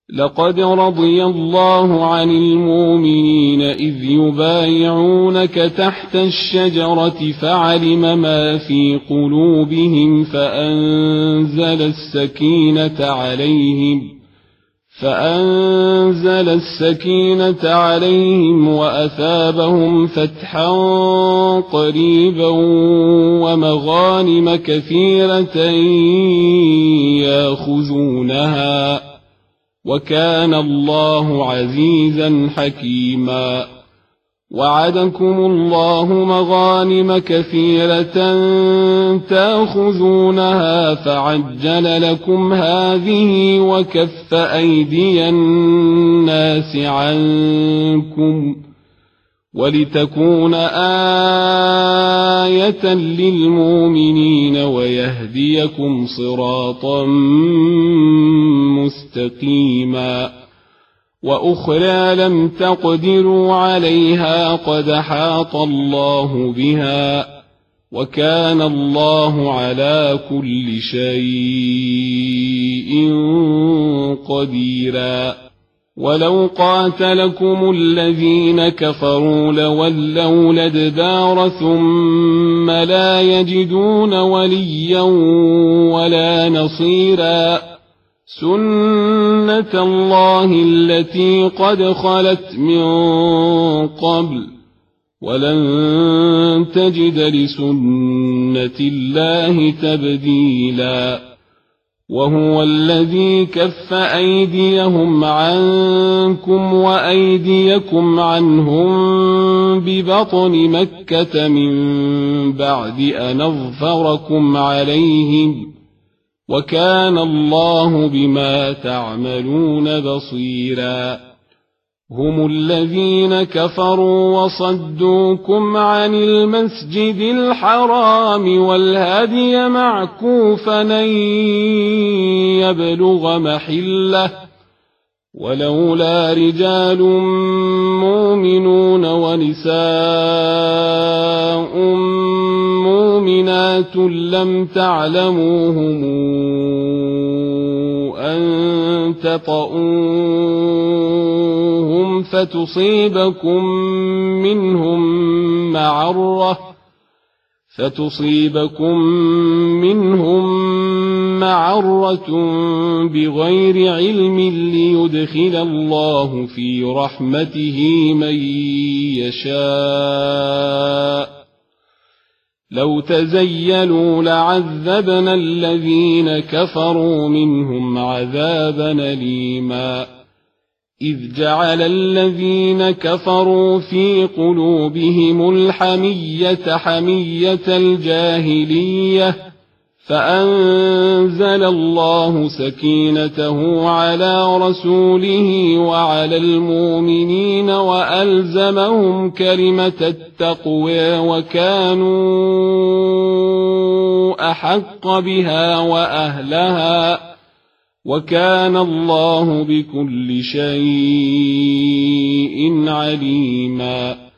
لقد رضي الله عن المؤمنين إذ يبايعونك تحت الشجرة فعلم ما في قلوبهم فأنزل السكينة عليهم وأثابهم فتحا قريبا ومغانم كثيرة ياخذونها وكان الله عزيزا حكيما وعدكم الله مغانم كثيرة تاخذونها فعجل لكم هذه وكف أيدي الناس عنكم ولتكون آية للمؤمنين ويهديكم صراطا مستقيما وأخرى لم تقدروا عليها قد أحاط الله بها وكان الله على كل شيء قديرا ولو قاتلكم الذين كفروا لولوا الأدبار ثم لا يجدون وليا ولا نصيرا سنة الله التي قد خلت من قبل ولن تجد لسنة الله تبديلا وهو الذي كف أيديهم عنكم وأيديكم عنهم ببطن مكة من بعد أن أظفركم عليهم وكان الله بما تعملون بصيرا هم الذين كفروا وصدوكم عن المسجد الحرام والهدي معكوفا أن يبلغ محله ولولا رجال مؤمنون ونساء مؤمنات لم تعلموهم أن تطؤوهم فتصيبكم منهم معرة بغير علم ليدخل الله في رحمته من يشاء لو تزيلوا لعذبنا الذين كفروا منهم عذابا أليما إذ جعل الذين كفروا في قلوبهم الحمية حمية الجاهلية فأنزل الله سكينته على رسوله وعلى المؤمنين وألزمهم كلمة التقوى وكانوا أحق بها وأهلها وكان الله بكل شيء عليما